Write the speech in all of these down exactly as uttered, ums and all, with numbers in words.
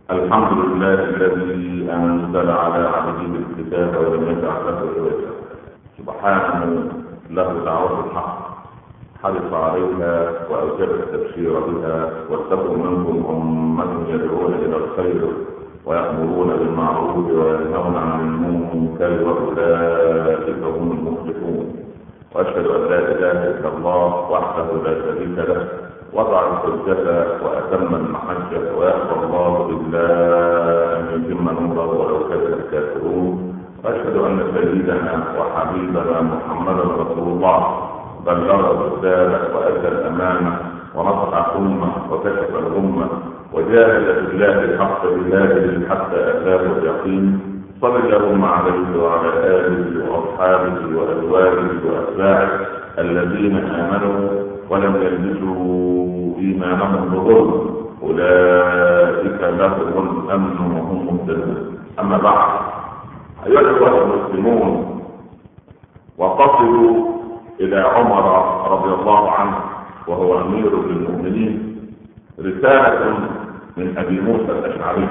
الحمد لله الذي أنزل على عبده الكتاب ولم يجعل له عوجا. سبحانه له دعوة الحق، حرص عليها وأوجب التبشير بها، واتقوا منكم أمة يدعون إلى الخير ويأمرون بالمعروف وينهون عن المنكر وأولئك هم المفلحون. وأشهد أن لا إله إلا الله وحده لا شريك له، وضع الحجة وأتم المحجة، ويأبى الله إلا أن يتم نوره ولو كره الكافرون. وأشهد أن سيدنا وحبيبنا محمدا رسول الله بلغ الرسالة وأدى الأمانة ونصح الأمة وكشف الأمة وجاهد في الله حق جهاده حتى أتاه اليقين. صلى اللهم عليه وعلى آله وأصحابه وأزواجه وأتباعه الذين آمنوا ولم يلبسوا إيمانهم بظلم، أولئك لهم الأمن وهم مهتدون. أما بعد، أيها الأخوة المسلمون، وقصدوا إلى عمر رضي الله عنه وهو أمير المؤمنين رسالة من أبي موسى الأشعري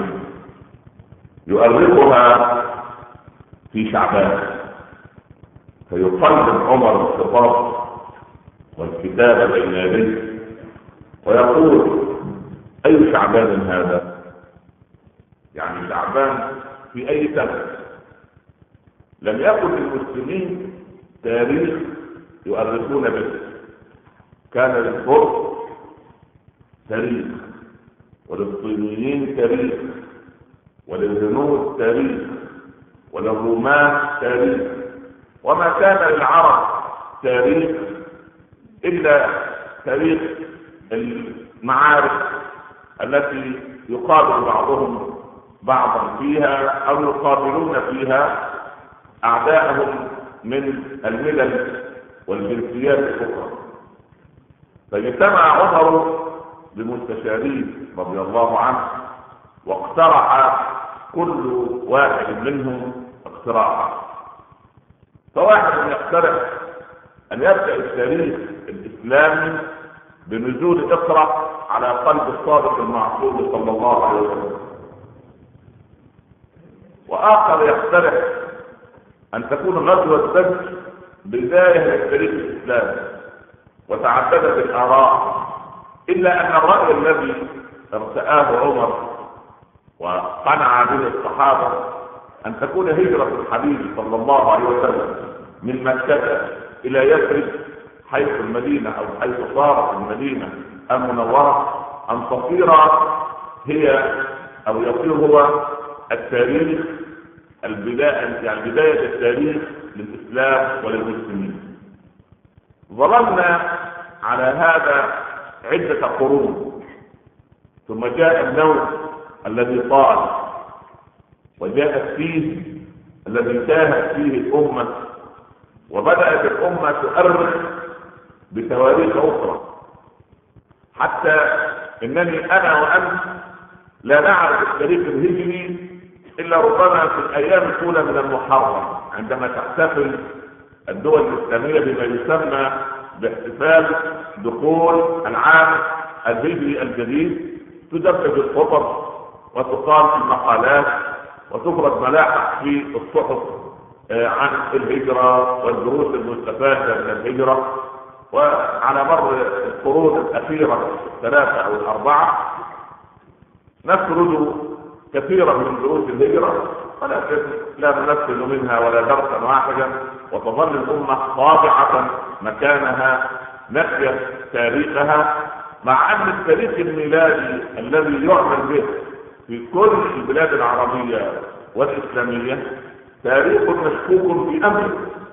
يؤرخها في شعبان، فيقلب عمر الخطاب والكتاب بين يديه ويقول: أي شعبان هذا؟ يعني شعبان في أي سنة؟ لم يكن للمسلمين تاريخ يؤرخون به. كان للفرس تاريخ، وللصينيين تاريخ، وللهنود تاريخ، وللرومان تاريخ، وما كان للعرب تاريخ إلا تاريخ المعارك التي يقابل بعضهم بعضا فيها أو يقابلون فيها أعداءهم من الملل والجنسيات الأخرى. فاجتمع عمر بمستشاريه رضي الله عنه، واقترح كل واحد منهم اقتراحا. فواحد يقترح أن يبدأ التاريخ الإسلامي بنزول اقرأ على قلب الصادق المعصوم صلى الله عليه وسلم، وآخر يقترح أن تكون غزوة بدر بداية للتاريخ الإسلامي. وتعددت الآراء، إلا أن الرأي الذي ارتآه عمر وقنع به الصحابة أن تكون هجرة الحبيب صلى الله عليه وسلم من مكة إلى يثرب حيث المدينة أو حيث صارت المدينة المنورة، أن تصير هي أو يصير هو التاريخ البداية، يعني بداية التاريخ للإسلام وللمسلمين. ظللنا على هذا عدة قرون، ثم جاء النوع الذي طال، وجاء فيه الذي تاهت فيه الأمة، وبدأت الأمة تؤرخ بتواريخ أخرى، حتى إنني أنا وأنت لا نعرف التاريخ الهجري إلا ربما في الأيام الأولى من المحرم، عندما تحتفل الدول الإسلامية بما يسمى باحتفال دخول العام الهجري الجديد. تدبج الخطب وتقام في المقالات وتفرض ملاحق في الصحف عن الهجرة والدروس المستفادة من الهجرة. وعلى مر القرون الأخيرة الثلاثة أو الأربعة نسرد كثيرا من دروس الهجرة، ولكن لا ننفذ منها ولا درسا واحدا، وتظل الأمة خاضعة مكانها نفيا تاريخها، مع أن التاريخ الميلادي الذي يعمل به في كل البلاد العربية والإسلامية تاريخ مشكوك في أمره.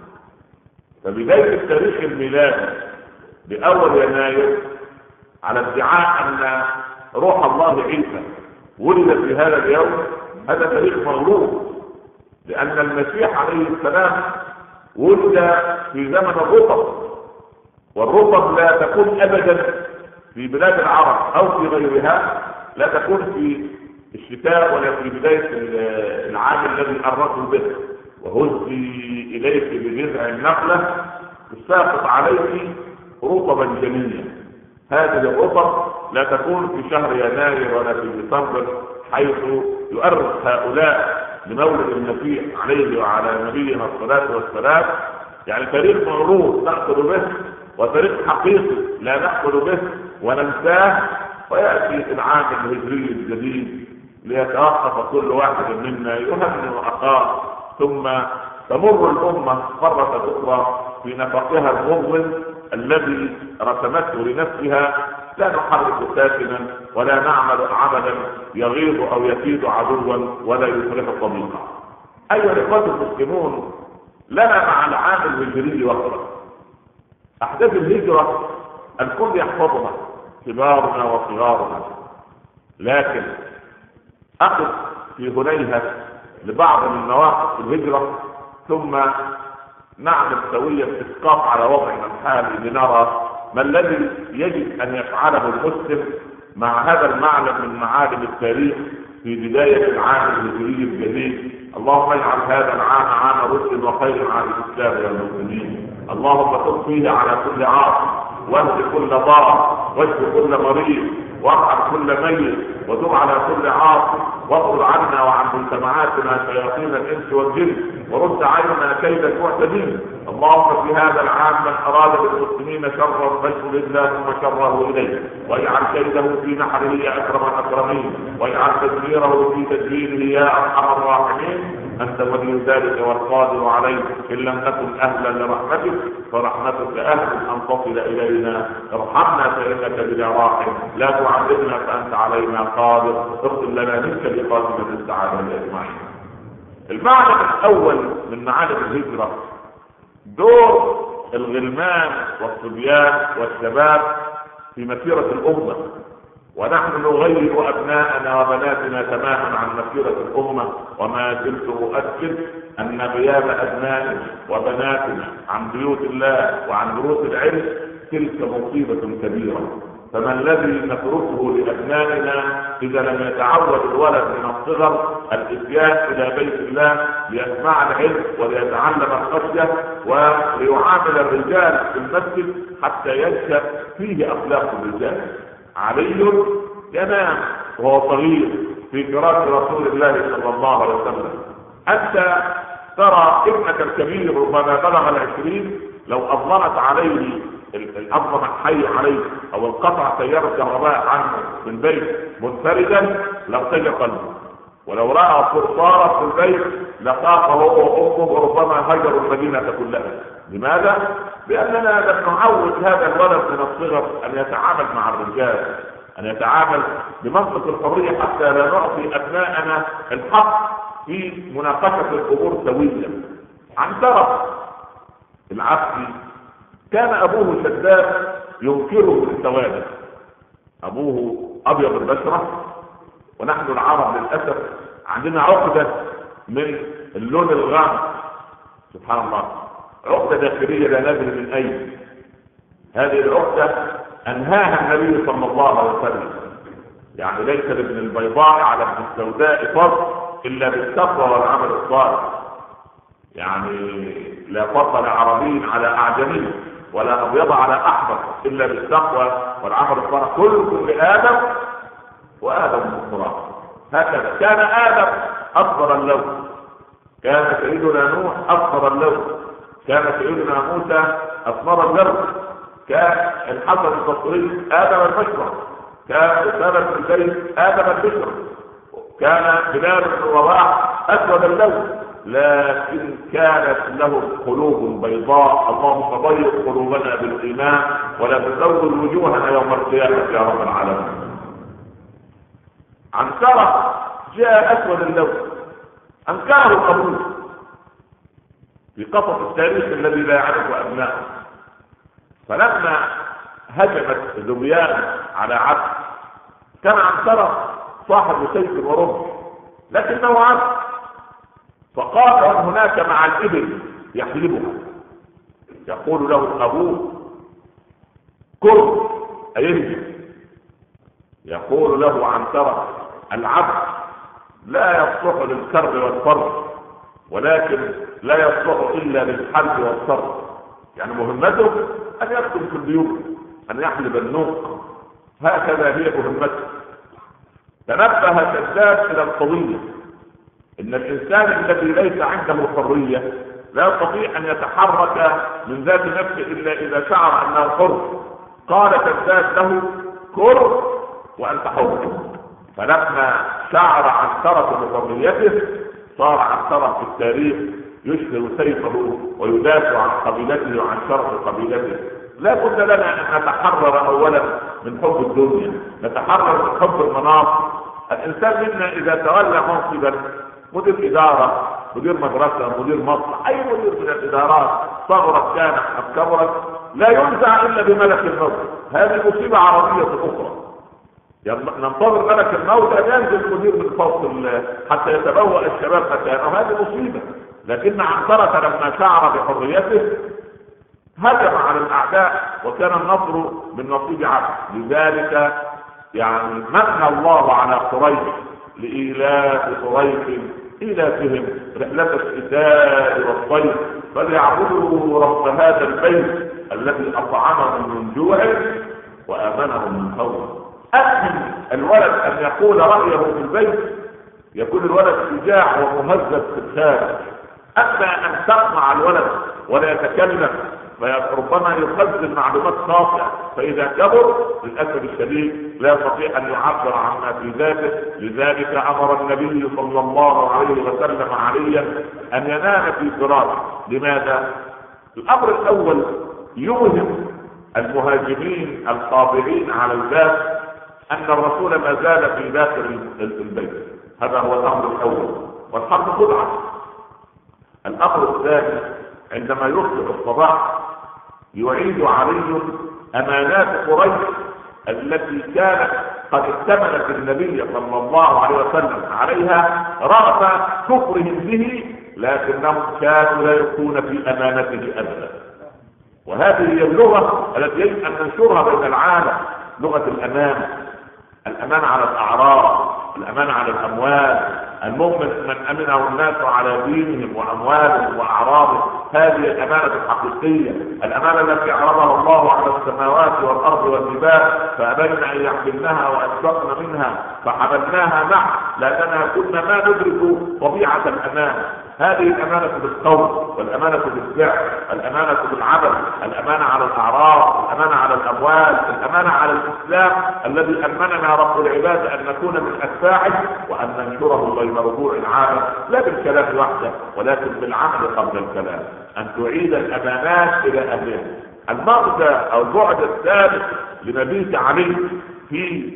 فبداية التاريخ الميلادي بأول يناير على ادعاء أن روح الله عيسى ولد في هذا اليوم، هذا تاريخ مغلوط، لأن المسيح عليه السلام ولد في زمن الرطب، والرطب لا تكون أبدا في بلاد العرب أو في غيرها، لا تكون في الشتاء ولا في بداية العام الذي أرته به. وهزي إليك بجذع النخلة تساقط عليك رطبا جنيا. هذه الرطب لا تكون في شهر يناير ولا في ديسمبر حيث يؤرخ هؤلاء لمولد المسيح عليه وعلى نبينا الصلاة والسلام، يعني تاريخ معروف نأخذ به، وتاريخ حقيقي لا نأخذ به وننساه، ويأتي العام الهجري الجديد ليتوقف كل واحد منا يهنئ أخاه، ثم تمر الأمة مرة أخرى في نفقها المظلم الذي رسمته لنفسها، لا نحرك ساكنا ولا نعمل عملا يغيظ أو يكيد عدوا ولا يفرح صديقا. أيها الإخوة المسلمون، لنا مع العام الهجري وقرا. أحداث الهجرة الكل يحفظها، كبارنا وصغارنا، لكن أقف في هنيهة لبعض من مواقف الهجرة، ثم نعمل سويا اسقاط على وضعنا الحالي لنرى ما الذي يجب ان يفعله المسلم مع هذا المعلم من معالم التاريخ في بداية العام الهجري الجديد. اللهم اجعل هذا العام عام رشد وخير على الاسلام والمسلمين. اللهم تب فيه على كل عاصي، واهد كل ضار، واشف كل مريض، وارحم كل ميت، وتب على كل عاصي، واطرد عنا وعن مجتمعاتنا شياطين الانس والجن، ورد عنا كيد المعتدين. اللهم في هذا العام من اراد بالمسلمين شرا فاشغل اللهم شره اليه، واجعل كيده في نحره يا اكرم الاكرمين، واجعل تدميره في تدبيره يا ارحم الراحمين. انت ولي ذلك والقادر عليه، ان لم نكن اهلا لرحمتك فرحمتك اهل ان تصل الينا. ارحمنا فانك بنا راحم، لا تعذبنا فانت علينا قادر، اغفر لنا منك بقادمة السعادة اجمعين. المعنى الاول من معالم الهجرة دور الغلمان والصبيان والشباب في مسيرة الامة، ونحن نغير ابناءنا وبناتنا تماما عن مسيرة الامة. وما زلت اؤكد ان غياب ابنائنا وبناتنا عن بيوت الله وعن دروس العلم تلك مصيبة كبيرة. فما الذي نتركه لابنائنا اذا لم يتعود الولد من الصغر الاتيان الى بيت الله ليسمع العلم وليتعلم الخشيه وليعامل الرجال في المسجد حتى ينشا فيه اخلاق الرجال؟ علي ينام وهو صغير في فراش رسول الله صلى الله عليه وسلم. انت ترى ابنك الكبير ربما بلغ العشرين، لو اظلمت عليه الأظلم الحي عليه او انقطع سيارة كهرباء عنه من بيت منفردا لارتجى قلبه، ولو رأى صرصارا في البيت لخاف هو وامه وربما هجروا المدينة كلها. لماذا؟ لاننا لم نعود هذا الولد من الصغر ان يتعامل مع الرجال، ان يتعامل بمنطق الحرية، حتى لا نعطي ابناءنا الحق في مناقشة الامور سويا. عن طرف العبد كان ابوه شداد ينكره بالسواد، ابوه ابيض البشرة، ونحن العرب للاسف عندنا عقدة من اللون الغامق، سبحان الله، عقدة داخلية لا ندري من اين. هذه العقدة انهاها النبي صلى الله عليه وسلم، يعني ليس لابن البيضاء على ابن السوداء فضل الا بالتقوى والعمل الصالح. يعني لا فضل عربي على اعجمي ولا ابيض على احمر الا بالتقوى والعمل الصالح. كلكم لادم وادم من التراب. هكذا كان ادم اصفر اللون، كان سيدنا نوح اصفر اللون، كان سيدنا موسى اسمر اللون، كان الحسن البصري ادم البشره، كان اسامه بن زيد ادم البشره، كان بلال بن رباح اسود اللون، لكن كانت لهم قلوب بيضاء. اللهم بيض قلوبنا بالايمان ولا تزود وجوهنا يوم القيامه يا رب العالمين. عنكرة جاء اسود اللون، انكره ابوه في قصص التاريخ الذي لا يعرفه ابنائه. فلما هجمت ذبيان على عبد كان عنكرة صاحب سيف ورمح لكنه عبد، فقال هناك مع الابل يحلبها، يقول له ابوه كن ايهجم، يقول له عنترة العبد لا يصلح للكر والفر، ولكن لا يصلح الا للحرب والصرف. يعني مهمته ان يخدم في البيوت، ان يحلب النوق، هكذا هي مهمته. تنبه شداد الى القضيه ان الانسان الذي ليس عنده حريه لا يستطيع ان يتحرك من ذات نفسه الا اذا شعر انه حر. قال شداد له: كر وانت حر. فلما شعر عنترة بحريته صار عنترة في التاريخ يشهر سيفه ويدافع عن قبيلته وعن شرف قبيلته. لا بد لنا ان نتحرر اولا من حب الدنيا، نتحرر من حب المناصب. الانسان منا اذا تولى منصبا، مدير اداره، مدير مدرسه، مدير مصنع، اي مدير من الادارات صغرت كانت ام كبرت، لا ينزع الا بملك الموت. هذه مصيبه عربيه اخرى. ننتظر ملك الموت ان ينزل المدير من فوق حتى يتبوأ الشباب مكانه، هذه مصيبه. لكن عنترة لما شعر بحريته هجم على الاعداء وكان النصر من نصيب عبد. لذلك يعني من الله على قريش لإيلاف قريش إيلافهم رحلة الشتاء والصيف فليعبدوا رب هذا البيت الذي أطعمهم من جوع وآمنهم من خوف. أكمل الولد أن يقول رأيه في البيت يكون الولد شجاع ومهذب في الخارج. أما أن تقمع الولد ولا يتكلم فربما يخزن معلومات خاطئة، فإذا كبر للأسف الشديد لا يستطيع أن يعبر عما في ذاته. لذلك أمر النبي صلى الله عليه وسلم عليا أن ينام في فراشه. لماذا؟ الأمر الأول يوهم المهاجمين القابلين على الباب أن الرسول ما زال في داخل البيت. هذا هو الأمر الأول، والحرب خدعة. الأمر الثاني عندما يصبح الصباح يعيد علي أمانات قريش التي كانت قد ائتمنت النبي صلى الله عليه وسلم عليها رغم كفرهم به، لكنهم كانوا لا يكون في أمانته أبدا. وهذه هي اللغة التي يجب أن ننشرها بين العالم، لغة الأمان. الأمان على الأعراض، الأمان على الأموال. المؤمن من أمنه الناس على دينهم وأموالهم وأعراضهم، هذه الأمانة الحقيقية، الأمانة التي عرضها الله على السماوات والأرض والجبال فأبين أن يحملنها وأشفقن منها فحملناها معه لأننا كنا ما ندرك طبيعة الأمان. هذه الأمانة بالقول، والأمانة بالفعل، الأمانة بالعمل، الأمانة على الأعراض، الأمانة على الأموال، الأمانة على الإسلام الذي أمننا رب العباد أن نكون من أتباعه وأن ننشره بين ربوع العالم، لا بالكلام وحده ولكن بالعمل قبل الكلام، أن تعيد الأمانات إلى أهلها. المغزى أو البعد الثالث لمبيت علي في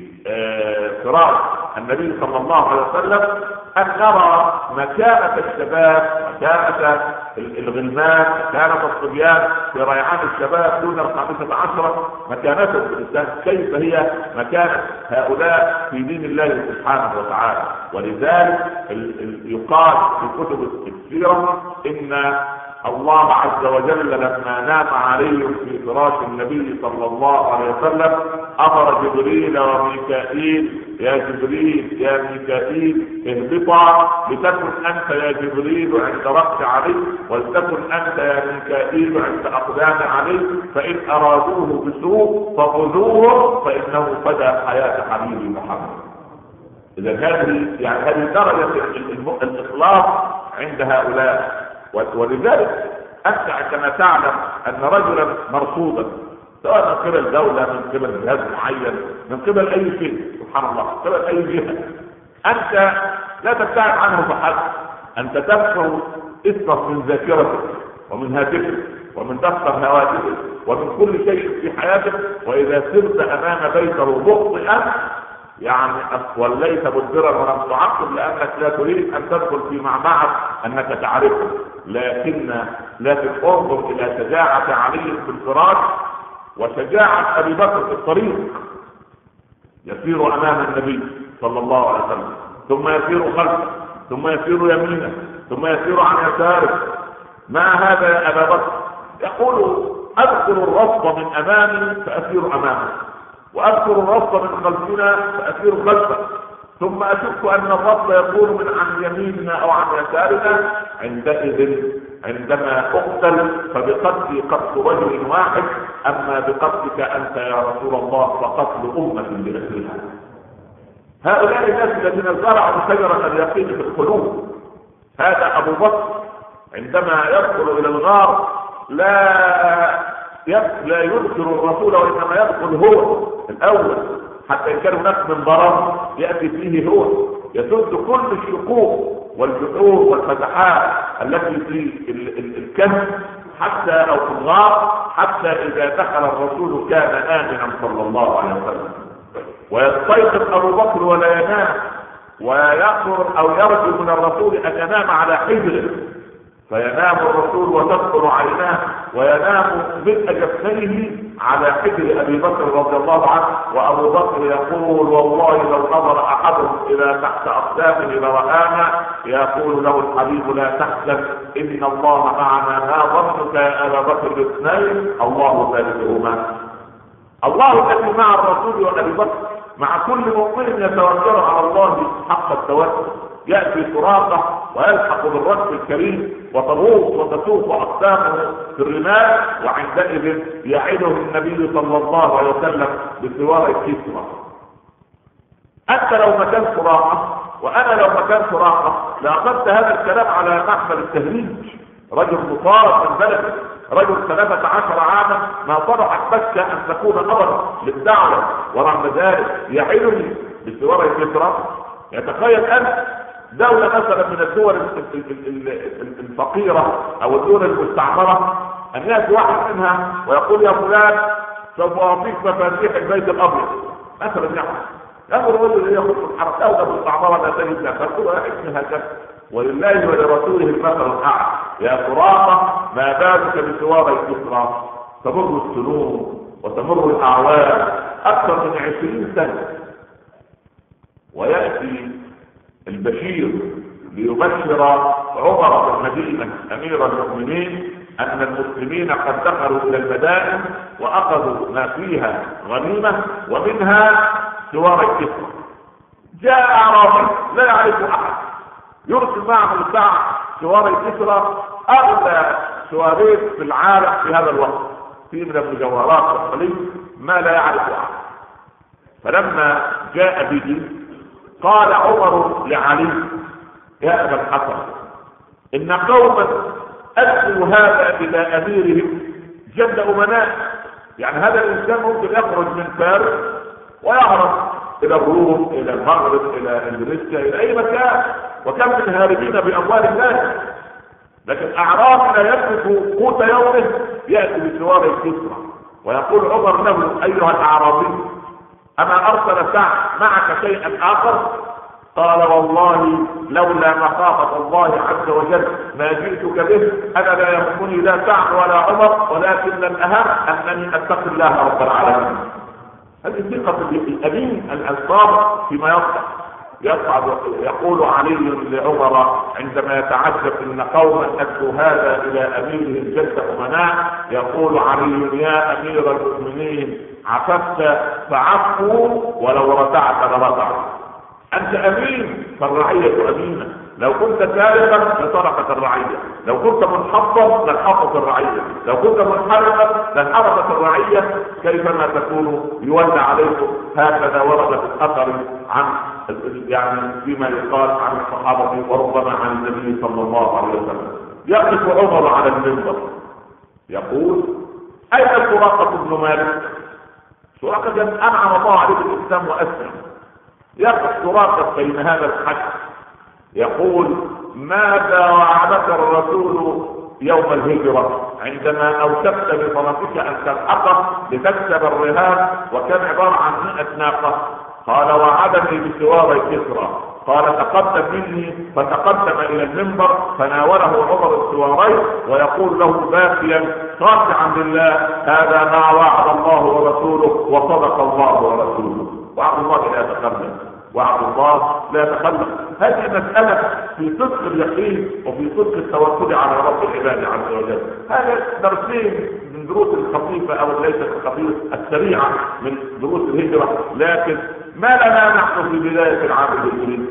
فراش النبي صلى الله عليه وسلم أن نرى مكانة الشباب، مكانة الغلمان، مكانة الصبيان في ريعان الشباب دون الخامسة عشرة، مكانتهم في الإسلام، كيف هي مكانة هؤلاء في دين الله سبحانه وتعالى. ولذلك يقال في كتب السيرة إن الله عز وجل لما نام علي في فراش النبي صلى الله عليه وسلم امر جبريل وميكائيل: يا جبريل يا ميكائيل اهبطا لتكن انت يا جبريل عند رأس علي ولتكن انت يا ميكائيل عند اقدام علي، فان ارادوه بسوء فخذوه فانه فدى حياة حبيبي محمد. اذا هذه يعني هذه درجة الاخلاص عند هؤلاء. ولذلك أنت عندما تعلم أن رجلا مرصودا سواء من قبل دولة، من قبل جهاز معين، من قبل أي شيء، سبحان الله، من قبل أي جهة، أنت لا تبتعد عنه فحسب، أنت تمحو اسمه من ذاكرتك ومن هاتفك ومن دفتر هواتفك ومن كل شيء في حياتك. وإذا سرت أمام بيته مخطئا يعني وليس مدبرا ولم تعقب لانك لا تريد ان تدخل في معمعة انك تعرفه، لكن لكن انظر الى شجاعة علي في الفراش وشجاعة ابي بكر في الطريق. يسير امام النبي صلى الله عليه وسلم ثم يسير خلفه ثم يسير يمينه ثم يسير عن يساره. ما هذا يا ابا بكر؟ يقول: اذكر الرصد من امامي فاسير امامه، واذكر الرصد من خلفنا فاسير خلفه، ثم اشك ان الرصد يكون من عن يميننا او عن يسارنا. عندئذ عندما اقتل فبقتلي قتل رجل واحد، اما بقتلك انت يا رسول الله فقتل امه باسرها. هؤلاء الناس الذين زرعوا شجرة اليقين في القلوب. هذا أبو بكر عندما يدخل إلى الغار لا لا يذكر الرسول، وإنما يدخل هو الأول، حتى إن كان هناك منبرا يأتي فيه هو يسد كل الشقوق والجحور والفتحات التي في الكهف حتى أو في الغار، حتى إذا دخل الرسول كان آمنا صلى الله عليه وسلم. ويستيقظ أبو بكر ولا ينام، ويأمر أو يرجو من الرسول أن ينام على حجره، فينام الرسول وتدخل عيناه وينام ملء جفنيه على حجر ابي بكر رضي الله عنه. وابو بكر يقول والله لو نظر احدهم الى تحت اقدامه لرآنا. يقول له الحبيب لا تحزن ان الله معنا، ما ظنك يا ابا بكر باثنين الله ثالثهما. الله الذي مع الرسول وابي بكر مع كل مؤمن يتوكل على الله حق التوكل. يأتي سراقة ويلحق بالركب الكريم وتغوص وتسوق أقدامه في الرمال، وعندئذ يعده النبي صلى الله عليه وسلم بسوار الكسرى. أنت لو مكان سراقة وأنا لو مكان سراقة لأخذت هذا الكلام على محمل التهريج. رجل مطارد من بلده، رجل ثلاثة عشر عاما ما طرحت مكة أن تكون أمرا للدعوة، ورغم ذلك يعدني بسوار الكسرى. يتخيل أنت دولة مثلا من الدول الفقيرة او الدول المستعمرة ان يأتي واحد منها ويقول يا فلان سوف اعطيك مفاتيح البيت الابيض مثلا، يعني يأمر الرجل ياخذ في الحرم. دولة مستعمرة لا تجد لها فالقول اسمها هكذا، ولله ولرسوله المثل الاعلى. يا سراقة ما بالك بسوار الكسرى؟ تمر السنون وتمر الاعوام اكثر من عشرين سنة، ويأتي البشير ليبشر عمر بن المدينة امير المؤمنين ان المسلمين قد دخلوا الى المدائن واخذوا ما فيها غنيمة ومنها سوار الكسرى. جاء اعرابي لا يعرف احد يرسل معه الباع سوار الكسرى، اغلى سوارين في العالم في هذا الوقت، في من المجوهرات والخليج ما لا يعرف احد. فلما جاء به قال عمر لعلي يا ابا الحسن ان قوما ادوا هذا الى اميرهم جد امناء. يعني هذا الانسان ممكن يخرج من فارس ويهرب الى الروم الى المغرب الى اندونيسيا الى اي مكان، وكم من هاربين باموال الناس، لكن اعرابي لا يملك قوت يومه ياتي بسوار الكسرى. ويقول عمر له ايها الاعرابي اما ارسل سعد معك شيئا اخر؟ قال والله لولا مخافة الله عز وجل ما جئتك به. انا لا يهمني لا سعد ولا عمر، ولكن الاهم انني اتقي الله رب العالمين. هذه ثقة الامين الانصار فيما يصنع. يصعد يقول علي لعمر عندما يتعجب ان قوما ادوا هذا الى اميرهم جد امناء، يقول علي يا امير المؤمنين عففت فعفوا ولو رتعت لرتعت. انت امين فالرعية امينة، لو كنت سارقا لسرقت الرعية، لو كنت منحطا لانحطت الرعية، لو كنت منحرفا لانحرفت الرعية. كيفما تكون يولى عليكم. هكذا ورد في الاثر عن يعني فيما يقال عن الصحابة وربما عن النبي صلى الله عليه وسلم. يقف عمر على المنبر يقول اين سراقة بن مالك؟ سراقة انعم الله عليه بالاسلام واسلم. يقف سراقة بين هذا الحج يقول ماذا وعدك الرسول يوم الهجرة عندما اوشكت بطرفك ان تلحقه لتكسب الرهان وكان عبارة عن مئة ناقة؟ قال وعدني بسوار الكسرى. قال تقدم مني، فتقدم الى المنبر فناوله عمر السوارين ويقول له باكيا خاشعا بالله هذا ما وعد الله ورسوله وصدق الله ورسوله. وعد الله لا يتخلف، وعد الله لا يتخلف. هذه مسألة في صدق اليقين وفي صدق التوكل على رب العباد عز وجل. هذا درسين من دروس الخفيفة او ليست الخفيفة السريعة من دروس الهجرة، لكن ما لنا نحن في بداية العام الهجري؟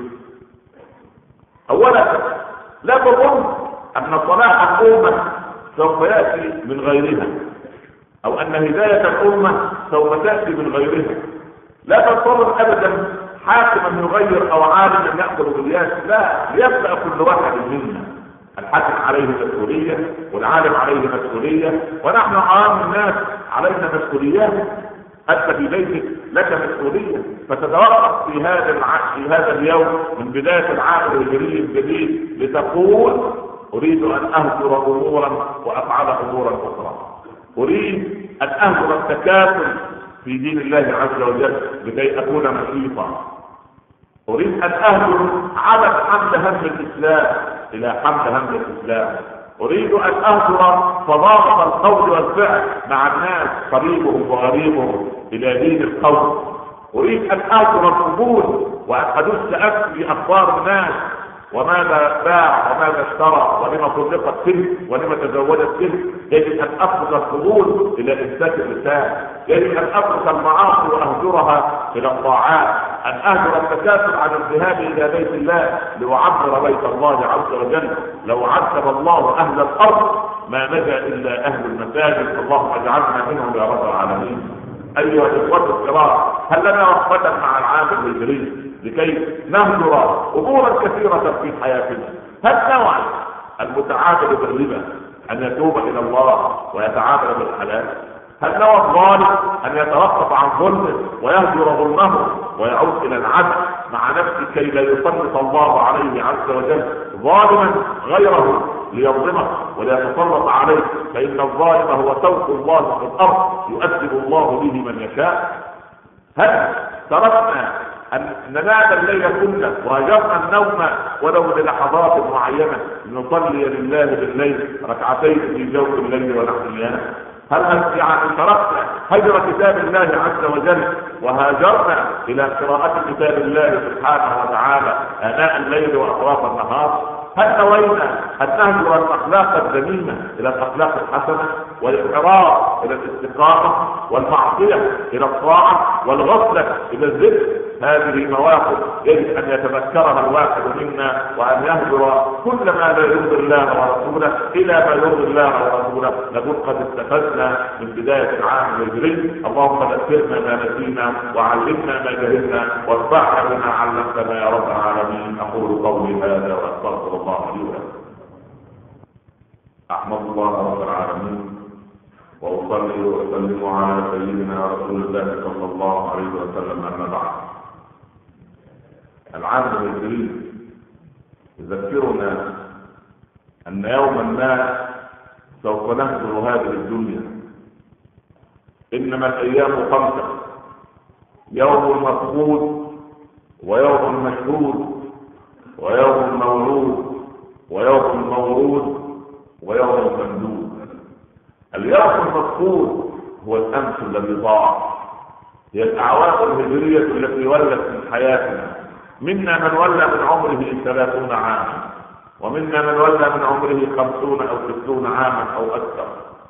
اولا لا تظن ان صلاح الامة سوف يأتي من غيرها، او ان هداية الامة سوف تأتي من غيرها. لا تنتظر ابدا حاكما يغير او عالما يأخذ بالياس، لا، ليبدأ كل واحد منا. الحاكم عليه مسؤولية، والعالم عليه مسؤولية، ونحن عام الناس علينا مسؤوليات. أنت في بيتك لك مسؤولية، فتتوقف في هذا الع... في هذا اليوم من بداية العام الهجري الجديد لتقول أريد أن أهجر أمورا وأفعل أمورا أخرى. أريد أن أهجر التكافل في دين الله عز وجل لكي أكون نشيطا. أريد أن أهجر عدم حمل هم الإسلام إلى حمل هم الإسلام. أريد أن أهجر تضارب القول والفعل مع الناس قريبهم وغريبهم إلى دين القول. أريد أن أهجر القبول وأن أدس أكل في أخبار الناس، وماذا باع وماذا اشترى ولما طلقت تلك ولما تزوجت تلك. يجب ان اترك الفضول الى امساك اللسان، يجب ان اترك المعاصي واهجرها الى الطاعات، ان اهجر التكاسل عن الذهاب الى بيت الله لاعمر بيت الله عز وجل. لو عذب الله اهل الارض ما نجا الا اهل المساجد، اللهم اجعلنا منهم يا رب العالمين. ايها الاخوه الكرام، هل لنا وقفه مع العام الهجري لكي نهجر امورا كثيرة في حياتنا؟ هل نوع المتعامل بالربا ان يتوب الى الله ويتعامل بالحلال؟ هل نوع الظالم ان يتوقف عن ظلمه ويهجر ظلمه ويعود الى العدل مع نفسه كي لا يسلط الله عليه عز وجل ظالما غيره ليظلمه وليتسلط عليه؟ فان الظالم هو سوق الله في الارض يؤدب الله به من يشاء. هل تركنا أن ننام الليل كله وهجرنا النوم ولو للحظات معينة لنصلي لله بالليل ركعتين في جوف الليل ونحن نيام؟ هل يعني تركنا هجر كتاب الله عز وجل وهاجرنا إلى قراءة كتاب الله سبحانه وتعالى آناء الليل وأطراف النهار؟ هل نوينا أن نهجر الأخلاق الذميمة إلى الأخلاق الحسنة، والإعراض إلى الاستقامة، والمعصية إلى الطاعة، والغفلة إلى الذكر؟ هذه مواقف يجب أن يتذكرها الواحد منا، وأن يهجر كل ما لا يرضي الله ورسوله إلى ما يرضي الله ورسوله. نقول قد استفدنا من بداية العام الهجري. اللهم ذكرنا ما نسينا وعلمنا ما جهلنا واتبعنا بما علمتنا يا رب العالمين. أقول قولي هذا وأستغفر الله لي ولكم. أحمد الله رب العالمين وأصلي وأسلم على سيدنا رسول الله صلى الله عليه وسلم. أما بعد، العام الهجري يذكرنا أن يوما ما سوف نهجر هذه الدنيا. إنما الأيام خمسة: يوم مفقود، ويوم مشهود، ويوم مولود، ويوم مورود، ويوم ممدود. اليوم المفقود هو الأمس الذي ضاع، هي الأعوام الهجرية التي ولت من حياتنا. منا من ولى من عمره ثلاثون عاما، ومنا من ولى من عمره خمسون أو ستون عاما أو أكثر.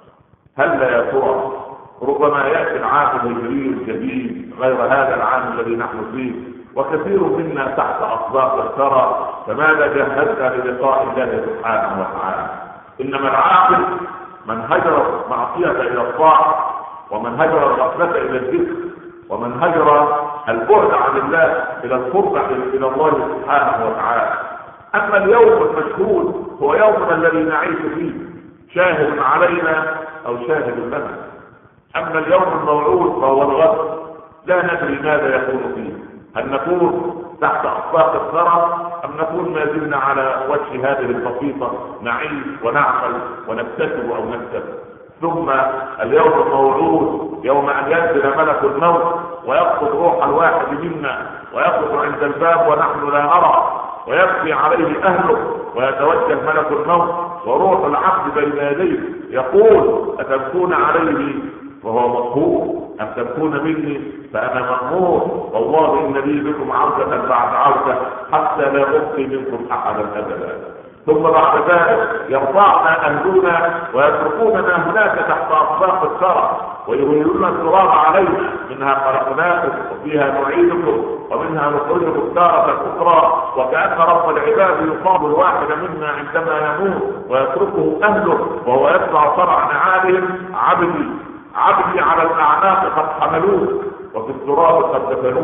هل لا يا ترى ربما يأتي العام الهجري الجديد غير هذا العام الذي نحن فيه، وكثير منا تحت أطباق الثرى، فماذا جهزنا للقاء الله سبحانه وتعالى؟ إنما العاقل من هجر معصية إلى الطاعة، ومن هجر الغفلة إلى الذكر، ومن هجر البعد عن الله إلى القرب إلى الله سبحانه وتعالى. أما اليوم المشهود هو يومنا الذي نعيش فيه، شاهد علينا أو شاهد لنا. أما اليوم الموعود فهو الغد، لا ندري ماذا يكون فيه. هل نكون تحت أطباق الثرى أم نكون ما زلنا على وجه هذه البسيطة نعيش ونعمل ونكتسب أو نكتب؟ ثم اليوم الموعود يوم أن ينزل ملك الموت ويقبض روح الواحد منا ويقف عند الباب ونحن لا نرى، ويبكي عليه أهله، ويتوجه ملك الموت وروح العبد بين يديه يقول: أتبكون عليه وهو مقهور أم تبكون مني فأنا مأمور؟ والله إن لي بكم عودة بعد عودة حتى لا أبقي منكم أحدا أبدا. ثم بعد ذلك يرفعنا أهلنا ويتركوننا هناك تحت أطباق الثرى ويهيلون التراب علينا: منها خلقناكم وفيها نعيدكم ومنها نخرجكم تارة أخرى. وكأن رب العباد يصاب الواحد منا عندما يموت ويتركه أهله وهو يسمع صرع نعالهم: عبدي عبدي على الأعناق قد حملوه وفي التراب قد دفنوه.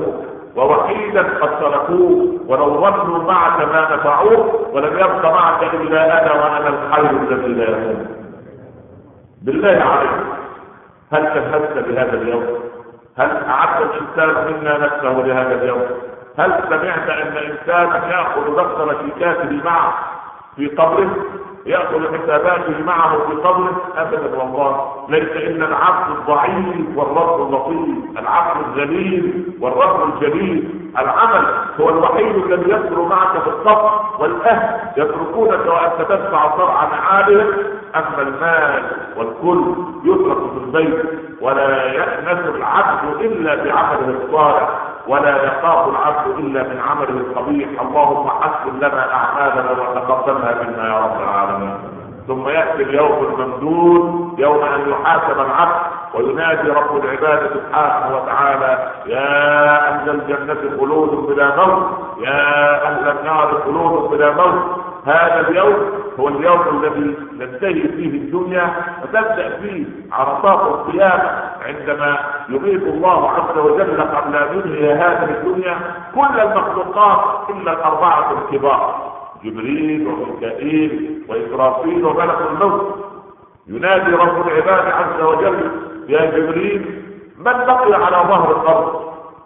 ووحيدا قد تركوه، ولو ظنوا معك ما نفعوه، ولم يبق معك الا انا وانا الحي الذي لا يموت. بالله عليك، هل جهزت بهذا اليوم؟ هل اعد الانسان منا نفسه لهذا اليوم؟ هل سمعت ان انسانا ياخذ دفتر شيكاته معه في قبره، يأخذ حساباته معه في قبره؟ أبدا والله. ليس إلا العبد الضعيف والرب اللطيف، العبد الذليل والرب الجليل. العمل هو الوحيد الذي يسر معك في الصف، والأهل يتركونك وأنت تدفع صرع معالهم. أما المال والكل يترك في البيت، ولا يأنس العبد إلا بعمله الصالح، ولا يخاف العبد الا من عمله القبيح. اللهم حسن لنا اعمالنا وتقبلها منا يا رب العالمين. ثم ياتي اليوم الممدود، يوم ان يحاسب العبد وينادي رب العباد سبحانه وتعالى: يا اهل الجنه خلود بلا موت، يا اهل النار خلود بلا موت. هذا اليوم هو اليوم الذي ننتهي فيه الدنيا وتبدا فيه عرصات القيامه، عندما يميت الله عز وجل قبل ان ينهي هذه الدنيا كل المخلوقات الا الاربعه الكبار: جبريل وميكائيل واسرافيل وملك الموت. ينادي رب العباد عز وجل: يا جبريل، من بقي على ظهر الارض؟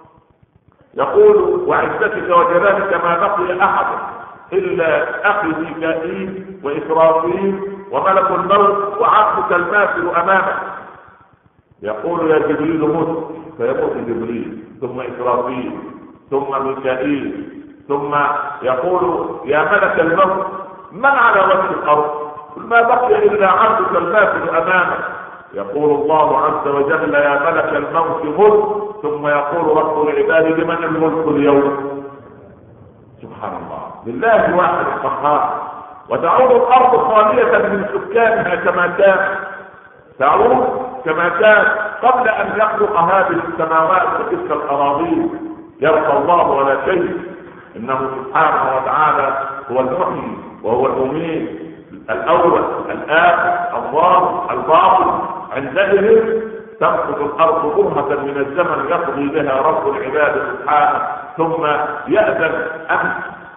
يقول: وعزتك وجلالك ما بقي احد الا اخي ميكائيل واسرافيل وملك الموت وعبدك الماثل امامك. يقول: يا جبريل مت، فيموت جبريل، ثم اسرافيل، ثم ميكائيل، ثم يقول: يا ملك الموت، من على وجه الارض؟ ما بقي الا عبدك الماثل امامك. يقول الله عز وجل: يا ملك الموت مت، ثم يقول رب العباد: لمن الملك اليوم؟ سبحان الله، لله واحد القهار. وتعود الارض خالية من سكانها كما كان، تعود كما كان قبل ان يخلق هذه السماوات وتلك الاراضين. يبقى الله ولا شيء. انه سبحانه وتعالى هو المحيي وهو المميت، الاول الاخر الظاهر الباطن. عندئذ تسقط الارض برهة من الزمن يقضي بها رب العباد سبحانه، ثم يأذن ان